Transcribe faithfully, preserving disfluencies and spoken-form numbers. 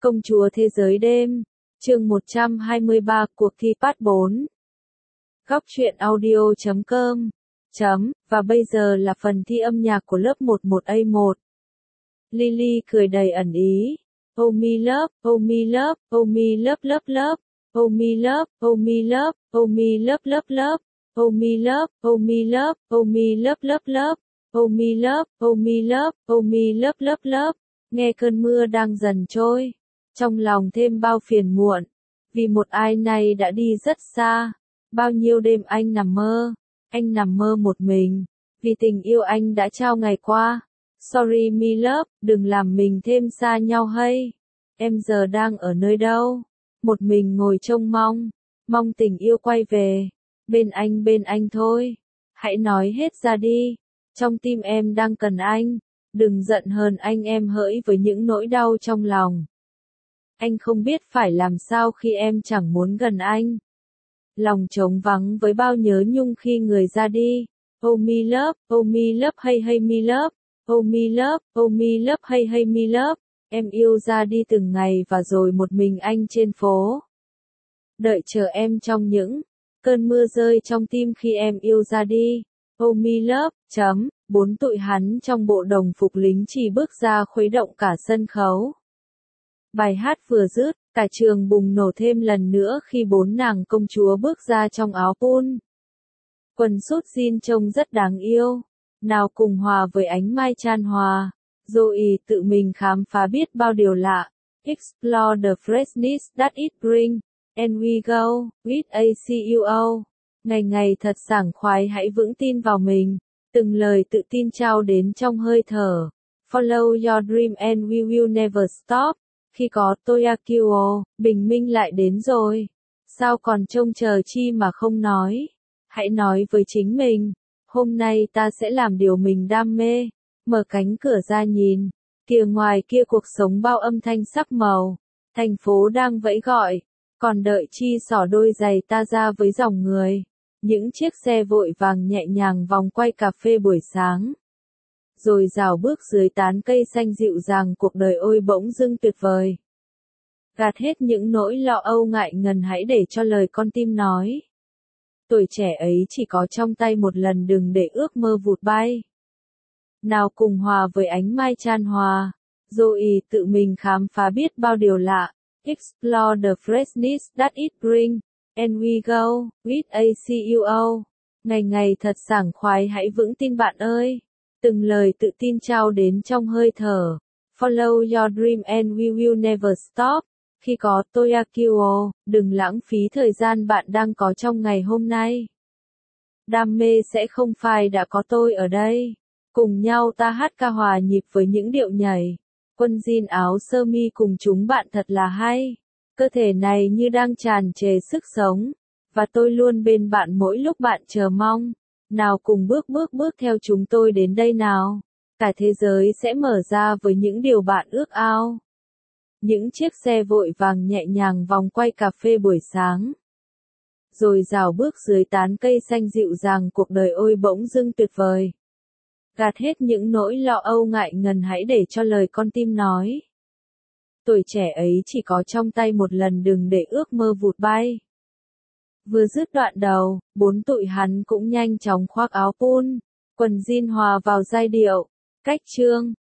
Công chúa thế giới đêm, chương một trăm hai mươi ba, cuộc thi part bốn. Góc truyện audio chấm com, chấm, và bây giờ là phần thi âm nhạc của lớp mười một A một. Lily cười đầy ẩn ý. Oh me love, oh me love, oh me love love love, oh me love, oh me love, oh me love love love, oh me love, oh me love, oh me love love love, oh me love, oh me love, oh me love love love. Nghe cơn mưa đang dần trôi, trong lòng thêm bao phiền muộn, vì một ai này đã đi rất xa. Bao nhiêu đêm anh nằm mơ, anh nằm mơ một mình, vì tình yêu anh đã trao ngày qua. Sorry me love, đừng làm mình thêm xa nhau hay. Em giờ đang ở nơi đâu? Một mình ngồi trông mong, mong tình yêu quay về. Bên anh bên anh thôi. Hãy nói hết ra đi. Trong tim em đang cần anh. Đừng giận hờn anh em hỡi với những nỗi đau trong lòng. Anh không biết phải làm sao khi em chẳng muốn gần anh. Lòng trống vắng với bao nhớ nhung khi người ra đi. Oh me love, oh me love hay hay me love. Oh me love, oh me love hay hay me love. Em yêu ra đi từng ngày và rồi một mình anh trên phố. Đợi chờ em trong những cơn mưa rơi trong tim khi em yêu ra đi. Oh me love, chấm, bốn tụi hắn trong bộ đồng phục lính chỉ bước ra khuấy động cả sân khấu. Bài hát vừa dứt, cả trường bùng nổ thêm lần nữa khi bốn nàng công chúa bước ra trong áo pun. Quần sút jean trông rất đáng yêu. Nào cùng hòa với ánh mai chan hòa. Zoe tự mình khám phá biết bao điều lạ. Explore the freshness that it brings. And we go, with a C U O. Ngày ngày thật sảng khoái, hãy vững tin vào mình. Từng lời tự tin trao đến trong hơi thở. Follow your dream and we will never stop. Khi có Toyakyo, bình minh lại đến rồi. Sao còn trông chờ chi mà không nói? Hãy nói với chính mình. Hôm nay ta sẽ làm điều mình đam mê. Mở cánh cửa ra nhìn. Kìa ngoài kia cuộc sống bao âm thanh sắc màu. Thành phố đang vẫy gọi. Còn đợi chi xỏ đôi giày ta ra với dòng người. Những chiếc xe vội vàng nhẹ nhàng vòng quay cà phê buổi sáng. Rồi rào bước dưới tán cây xanh dịu dàng, cuộc đời ôi bỗng dưng tuyệt vời. Gạt hết những nỗi lo âu ngại ngần, hãy để cho lời con tim nói. Tuổi trẻ ấy chỉ có trong tay một lần, đừng để ước mơ vụt bay. Nào cùng hòa với ánh mai chan hòa. Zoe tự mình khám phá biết bao điều lạ. Explore the freshness that it brings. And we go, with a C U O. Ngày ngày thật sảng khoái, hãy vững tin bạn ơi. Từng lời tự tin trao đến trong hơi thở. Follow your dream and we will never stop. Khi có Toyakyo, đừng lãng phí thời gian bạn đang có trong ngày hôm nay. Đam mê sẽ không phai, đã có tôi ở đây. Cùng nhau ta hát ca hòa nhịp với những điệu nhảy. Quân jean áo sơ mi cùng chúng bạn thật là hay. Cơ thể này như đang tràn trề sức sống. Và tôi luôn bên bạn mỗi lúc bạn chờ mong. Nào cùng bước bước bước theo chúng tôi đến đây nào. Cả thế giới sẽ mở ra với những điều bạn ước ao. Những chiếc xe vội vàng nhẹ nhàng vòng quay cà phê buổi sáng. Rồi rào bước dưới tán cây xanh dịu dàng, cuộc đời ôi bỗng dưng tuyệt vời. Gạt hết những nỗi lo âu ngại ngần, hãy để cho lời con tim nói. Tuổi trẻ ấy chỉ có trong tay một lần, đừng để ước mơ vụt bay. Vừa dứt đoạn đầu, bốn tụi hắn cũng nhanh chóng khoác áo pun, quần jean hòa vào giai điệu. Cách chương,